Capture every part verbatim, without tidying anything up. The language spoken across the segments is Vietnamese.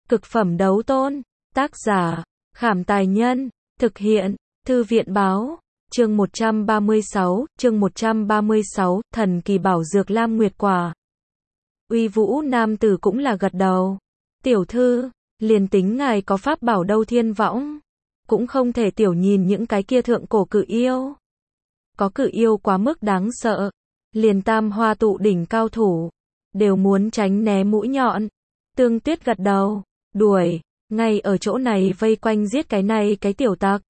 Cực phẩm đấu tôn. Tác giả, Khảm Tài Nhân. Thực hiện, Thư viện Báo. Chương một trăm ba mươi sáu, chương một trăm ba mươi sáu, thần kỳ bảo dược Lam Nguyệt Quả. Uy Vũ nam tử cũng là gật đầu. Tiểu thư, liền tính ngài có pháp bảo Đâu Thiên Võng, cũng không thể tiểu nhìn những cái kia thượng cổ cự yêu. Có cự yêu quá mức đáng sợ, liền tam hoa tụ đỉnh cao thủ đều muốn tránh né mũi nhọn. Tương Tuyết gật đầu, đuổi, ngay ở chỗ này vây quanh giết cái này cái tiểu tặc.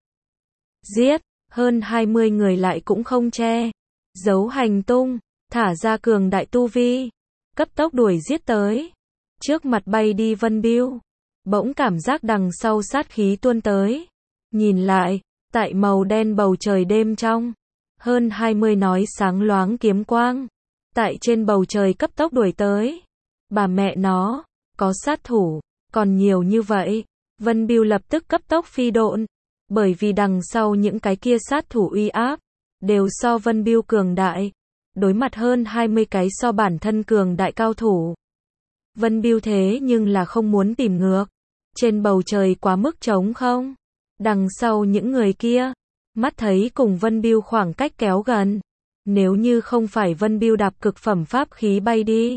Giết, hơn hai mươi người lại cũng không che giấu hành tung, thả ra cường đại tu vi, cấp tốc đuổi giết tới. Trước mặt bay đi Vân Biêu, bỗng cảm giác đằng sau sát khí tuôn tới. Nhìn lại, tại màu đen bầu trời đêm trong, hơn hai mươi nói sáng loáng kiếm quang, tại trên bầu trời cấp tốc đuổi tới. Bà mẹ nó, có sát thủ, còn nhiều như vậy. Vân Biêu lập tức cấp tốc phi độn, bởi vì đằng sau những cái kia sát thủ uy áp, đều so Vân Biêu cường đại. Đối mặt hơn hai mươi cái so bản thân cường đại cao thủ, Vân Biêu thế nhưng là không muốn tìm ngược. Trên bầu trời quá mức trống không. Đằng sau những người kia, mắt thấy cùng Vân Biêu khoảng cách kéo gần. Nếu như không phải Vân Biêu đạp cực phẩm pháp khí bay đi,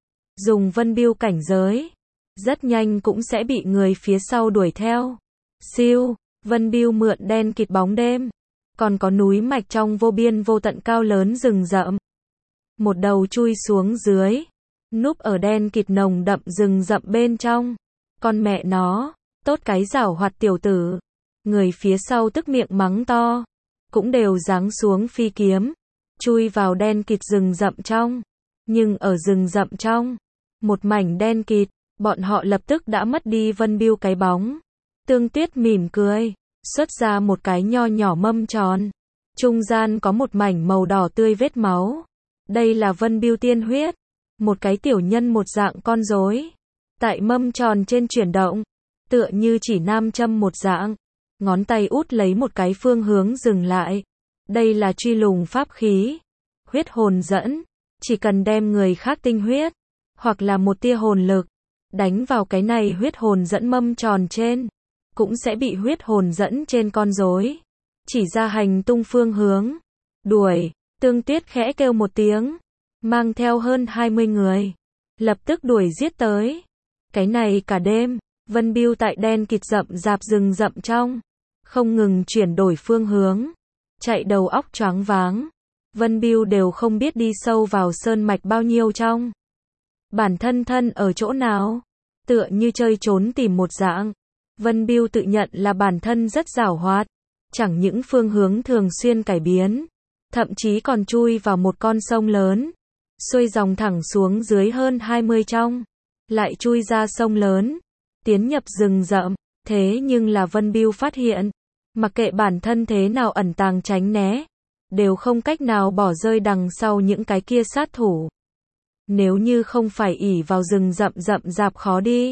dùng Vân Biêu cảnh giới, rất nhanh cũng sẽ bị người phía sau đuổi theo. Siêu, Vân Biêu mượn đen kịt bóng đêm, còn có núi mạch trong vô biên vô tận cao lớn rừng rậm, một đầu chui xuống dưới, núp ở đen kịt nồng đậm rừng rậm bên trong. Con mẹ nó, tốt cái giảo hoạt tiểu tử. Người phía sau tức miệng mắng to, cũng đều giáng xuống phi kiếm, chui vào đen kịt rừng rậm trong. Nhưng ở rừng rậm trong, một mảnh đen kịt, bọn họ lập tức đã mất đi Vân Biêu cái bóng. Tương Tuyết mỉm cười, xuất ra một cái nho nhỏ mâm tròn, trung gian có một mảnh màu đỏ tươi vết máu. Đây là Vân Biêu tiên huyết. Một cái tiểu nhân một dạng con rối, tại mâm tròn trên chuyển động, tựa như chỉ nam châm một dạng. Ngón tay út lấy một cái phương hướng dừng lại. Đây là truy lùng pháp khí, huyết hồn dẫn. Chỉ cần đem người khác tinh huyết, hoặc là một tia hồn lực, đánh vào cái này huyết hồn dẫn mâm tròn trên, cũng sẽ bị huyết hồn dẫn trên con rối chỉ ra hành tung phương hướng. Đuổi, Tương Tuyết khẽ kêu một tiếng, mang theo hơn hai mươi người, lập tức đuổi giết tới. Cái này cả đêm, Vân Biêu tại đen kịt rậm rạp rừng rậm trong, không ngừng chuyển đổi phương hướng, chạy đầu óc choáng váng. Vân Biêu đều không biết đi sâu vào sơn mạch bao nhiêu trong. Bản thân thân ở chỗ nào, tựa như chơi trốn tìm một dạng. Vân Biêu tự nhận là bản thân rất giảo hoạt, chẳng những phương hướng thường xuyên cải biến, thậm chí còn chui vào một con sông lớn, xuôi dòng thẳng xuống dưới hơn hai mươi trong, lại chui ra sông lớn, tiến nhập rừng rậm. Thế nhưng là Vân Biêu phát hiện, mặc kệ bản thân thế nào ẩn tàng tránh né, đều không cách nào bỏ rơi đằng sau những cái kia sát thủ. Nếu như không phải ỷ vào rừng rậm rậm rạp khó đi,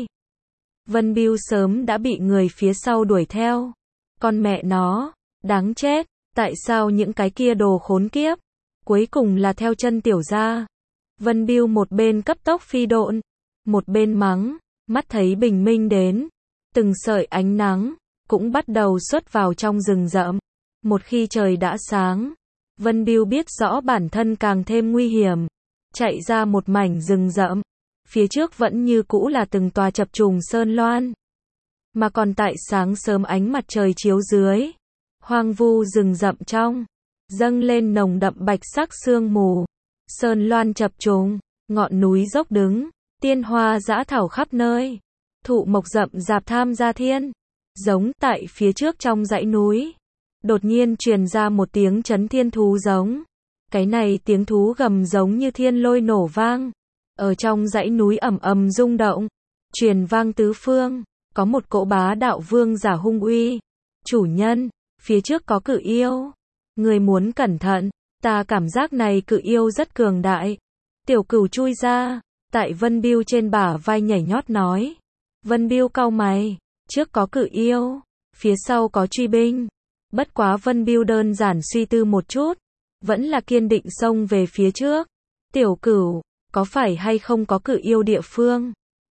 Vân Biêu sớm đã bị người phía sau đuổi theo. Con mẹ nó, đáng chết, tại sao những cái kia đồ khốn kiếp, cuối cùng là theo chân tiểu gia. Vân Biêu một bên cấp tốc phi độn, một bên mắng, mắt thấy bình minh đến, từng sợi ánh nắng cũng bắt đầu xuất vào trong rừng rậm. Một khi trời đã sáng, Vân Biêu biết rõ bản thân càng thêm nguy hiểm, chạy ra một mảnh rừng rậm. Phía trước vẫn như cũ là từng tòa chập trùng sơn loan, mà còn tại sáng sớm ánh mặt trời chiếu dưới, hoang vu rừng rậm trong, dâng lên nồng đậm bạch sắc sương mù. Sơn loan chập trùng, ngọn núi dốc đứng, tiên hoa dã thảo khắp nơi, thụ mộc rậm rạp tham gia thiên. Giống tại phía trước trong dãy núi, đột nhiên truyền ra một tiếng chấn thiên thú giống. Cái này tiếng thú gầm giống như thiên lôi nổ vang, ở trong dãy núi ầm ầm rung động, truyền vang tứ phương, có một cỗ bá đạo vương giả hung uy. Chủ nhân, phía trước có cự yêu, người muốn cẩn thận. Ta cảm giác này cự yêu rất cường đại. Tiểu Cửu chui ra, tại Vân Biêu trên bả vai nhảy nhót nói. Vân Biêu cau mày, trước có cự yêu, phía sau có truy binh. Bất quá Vân Biêu đơn giản suy tư một chút, vẫn là kiên định xông về phía trước. Tiểu Cửu, có phải hay không có cự yêu địa phương?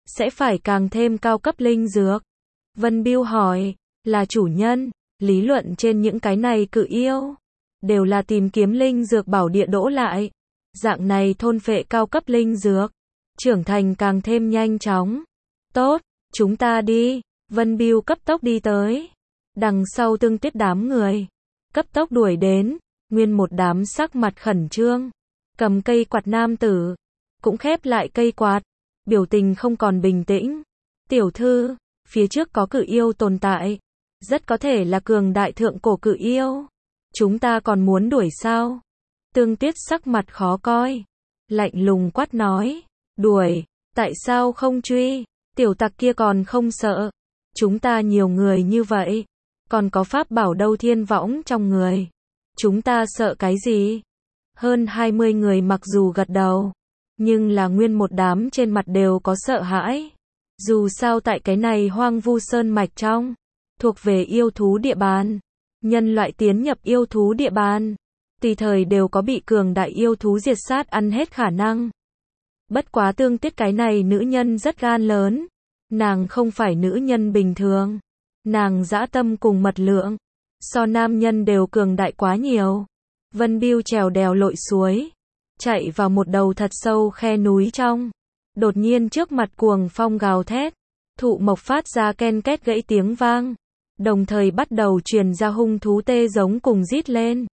sẽ phải càng thêm cao cấp linh dược. Vân Bưu hỏi, là chủ nhân, lý luận trên những cái này cự yêu, đều là tìm kiếm linh dược bảo địa đỗ lại. Dạng này thôn phệ cao cấp linh dược, trưởng thành càng thêm nhanh chóng. Tốt, chúng ta đi. Vân Bưu cấp tốc đi tới. Đằng sau Tương Tuyết đám người, cấp tốc đuổi đến, nguyên một đám sắc mặt khẩn trương. Cầm cây quạt nam tử, cũng khép lại cây quạt, biểu tình không còn bình tĩnh. Tiểu thư, phía trước có cự yêu tồn tại, rất có thể là cường đại thượng cổ cự yêu. Chúng ta còn muốn đuổi sao? Tương Tuyết sắc mặt khó coi, lạnh lùng quát nói, đuổi, tại sao không truy? Tiểu tặc kia còn không sợ. Chúng ta nhiều người như vậy, còn có pháp bảo đâu thiên võng trong người. Chúng ta sợ cái gì? Hơn hai mươi người mặc dù gật đầu, nhưng là nguyên một đám trên mặt đều có sợ hãi. Dù sao tại cái này hoang vu sơn mạch trong, thuộc về yêu thú địa bàn. Nhân loại tiến nhập yêu thú địa bàn, tùy thời đều có bị cường đại yêu thú diệt sát ăn hết khả năng. Bất quá Tương Tuyết cái này nữ nhân rất gan lớn. Nàng không phải nữ nhân bình thường. Nàng dã tâm cùng mật lượng, so nam nhân đều cường đại quá nhiều. Vân Bưu trèo đèo lội suối, chạy vào một đầu thật sâu khe núi trong. Đột nhiên trước mặt cuồng phong gào thét, thụ mộc phát ra ken két gãy tiếng vang, đồng thời bắt đầu truyền ra hung thú tê giống cùng rít lên.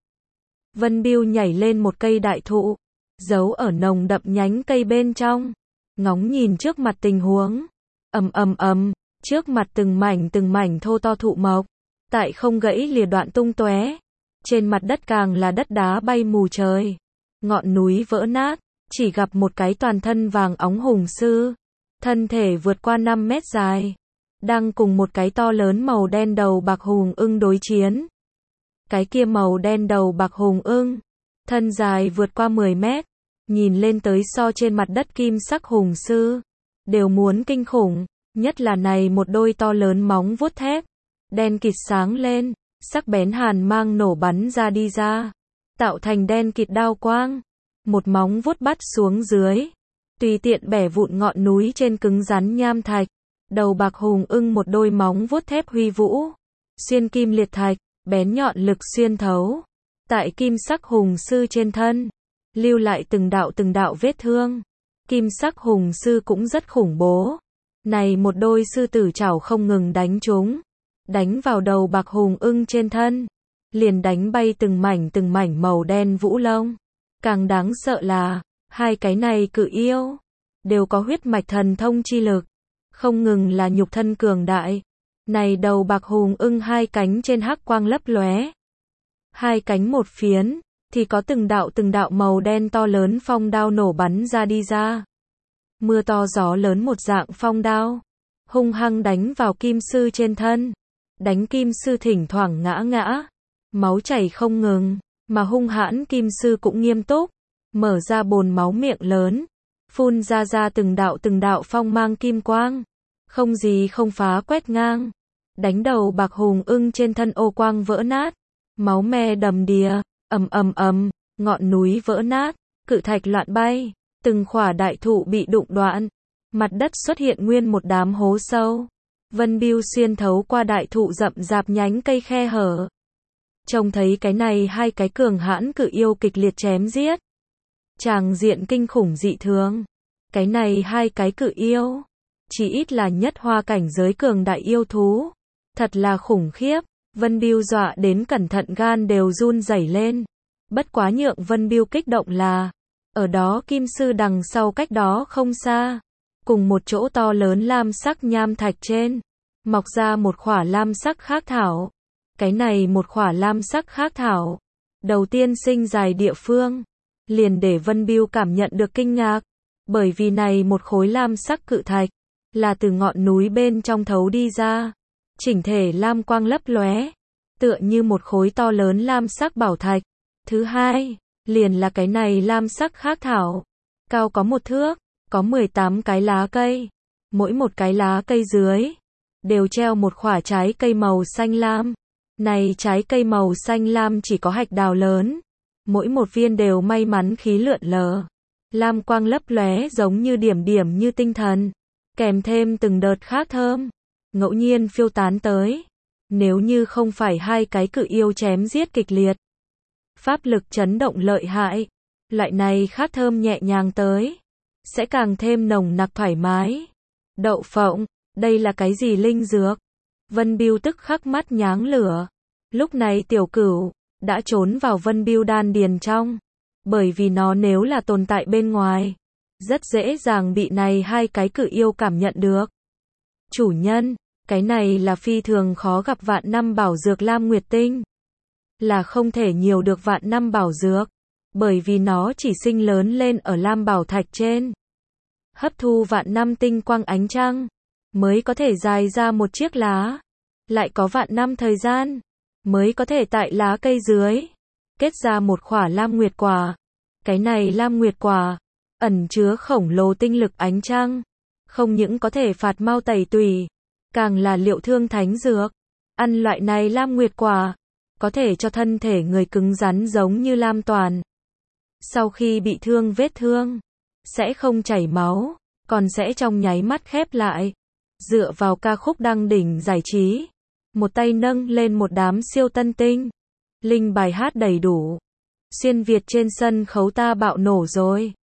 Vân Bưu nhảy lên một cây đại thụ, giấu ở nồng đậm nhánh cây bên trong, ngóng nhìn trước mặt tình huống. Ầm ầm ầm, trước mặt từng mảnh từng mảnh thô to thụ mộc, tại không gãy lìa đoạn tung tóe. Trên mặt đất càng là đất đá bay mù trời, ngọn núi vỡ nát, chỉ gặp một cái toàn thân vàng óng hùng sư, thân thể vượt qua năm mét dài, đang cùng một cái to lớn màu đen đầu bạc hùng ưng đối chiến. Cái kia màu đen đầu bạc hùng ưng, thân dài vượt qua mười mét, nhìn lên tới so trên mặt đất kim sắc hùng sư, đều muốn kinh khủng, nhất là này một đôi to lớn móng vuốt thép, đen kịt sáng lên, sắc bén hàn mang nổ bắn ra đi ra, tạo thành đen kịt đao quang, một móng vuốt bắt xuống dưới, tùy tiện bẻ vụn ngọn núi trên cứng rắn nham thạch. Đầu bạc hùng ưng một đôi móng vuốt thép huy vũ, xuyên kim liệt thạch, bén nhọn lực xuyên thấu, tại kim sắc hùng sư trên thân, lưu lại từng đạo từng đạo vết thương. Kim sắc hùng sư cũng rất khủng bố. Này một đôi sư tử chảo không ngừng đánh chúng, đánh vào đầu bạc hùng ưng trên thân, liền đánh bay từng mảnh từng mảnh màu đen vũ lông. Càng đáng sợ là, hai cái này cự yêu, đều có huyết mạch thần thông chi lực, không ngừng là nhục thân cường đại. Này đầu bạc hùng ưng hai cánh trên hắc quang lấp lóe, hai cánh một phiến, thì có từng đạo từng đạo màu đen to lớn phong đao nổ bắn ra đi ra. Mưa to gió lớn một dạng phong đao, hung hăng đánh vào kim sư trên thân, đánh kim sư thỉnh thoảng ngã ngã, máu chảy không ngừng, mà hung hãn kim sư cũng nghiêm túc, mở ra bồn máu miệng lớn, phun ra ra từng đạo từng đạo phong mang kim quang, không gì không phá quét ngang, đánh đầu bạc hùng ưng trên thân ô quang vỡ nát, máu me đầm đìa, ầm ầm ầm, ngọn núi vỡ nát, cự thạch loạn bay, từng khỏa đại thụ bị đụng đoạn, mặt đất xuất hiện nguyên một đám hố sâu. Vân Bưu xuyên thấu qua đại thụ rậm rạp nhánh cây khe hở, trông thấy cái này hai cái cường hãn cự yêu kịch liệt chém giết, tràng diện kinh khủng dị thường. Cái này hai cái cự yêu, chỉ ít là nhất hoa cảnh giới cường đại yêu thú, thật là khủng khiếp. Vân Bưu dọa đến cẩn thận gan đều run rẩy lên. Bất quá nhượng Vân Bưu kích động là, ở đó kim sư đằng sau cách đó không xa, cùng một chỗ to lớn lam sắc nham thạch trên, mọc ra một khỏa lam sắc khác thảo. Cái này một khỏa lam sắc khác thảo, đầu tiên sinh dài địa phương, liền để Vân Bưu cảm nhận được kinh ngạc, bởi vì này một khối lam sắc cự thạch, là từ ngọn núi bên trong thấu đi ra, chỉnh thể lam quang lấp lóe, tựa như một khối to lớn lam sắc bảo thạch. Thứ hai, liền là cái này lam sắc khác thảo, cao có một thước, có mười tám cái lá cây, mỗi một cái lá cây dưới, đều treo một khỏa trái cây màu xanh lam. Này trái cây màu xanh lam chỉ có hạch đào lớn, mỗi một viên đều may mắn khí lượn lờ, lam quang lấp lóe giống như điểm điểm như tinh thần. kèm thêm từng đợt khác thơm, ngẫu nhiên phiêu tán tới. Nếu như không phải hai cái cự yêu chém giết kịch liệt, pháp lực chấn động lợi hại, loại này khác thơm nhẹ nhàng tới, sẽ càng thêm nồng nặc thoải mái. Đậu phộng, đây là cái gì linh dược? Vân Bưu tức khắc mắt nháng lửa. Lúc này tiểu cửu đã trốn vào Vân Bưu đan điền trong, bởi vì nó nếu là tồn tại bên ngoài, rất dễ dàng bị này hai cái cự yêu cảm nhận được. Chủ nhân, cái này là phi thường khó gặp vạn năm bảo dược Lam Nguyệt Tinh. Là không thể nhiều được vạn năm bảo dược, bởi vì nó chỉ sinh lớn lên ở Lam Bảo Thạch trên. Hấp thu vạn năm tinh quang ánh trăng, mới có thể dài ra một chiếc lá. Lại có vạn năm thời gian, mới có thể tại lá cây dưới, kết ra một khỏa Lam Nguyệt Quả. Cái này Lam Nguyệt Quả, ẩn chứa khổng lồ tinh lực ánh trăng. Không những có thể phạt mau tẩy tùy, càng là liệu thương thánh dược. Ăn loại này Lam Nguyệt Quả, có thể cho thân thể người cứng rắn giống như Lam Toàn. Sau khi bị thương vết thương, sẽ không chảy máu, còn sẽ trong nháy mắt khép lại. Dựa vào ca khúc đăng đỉnh giải trí, một tay nâng lên một đám siêu tân tinh. Linh bài hát đầy đủ. Xuyên Việt trên sân khấu ta bạo nổ rồi.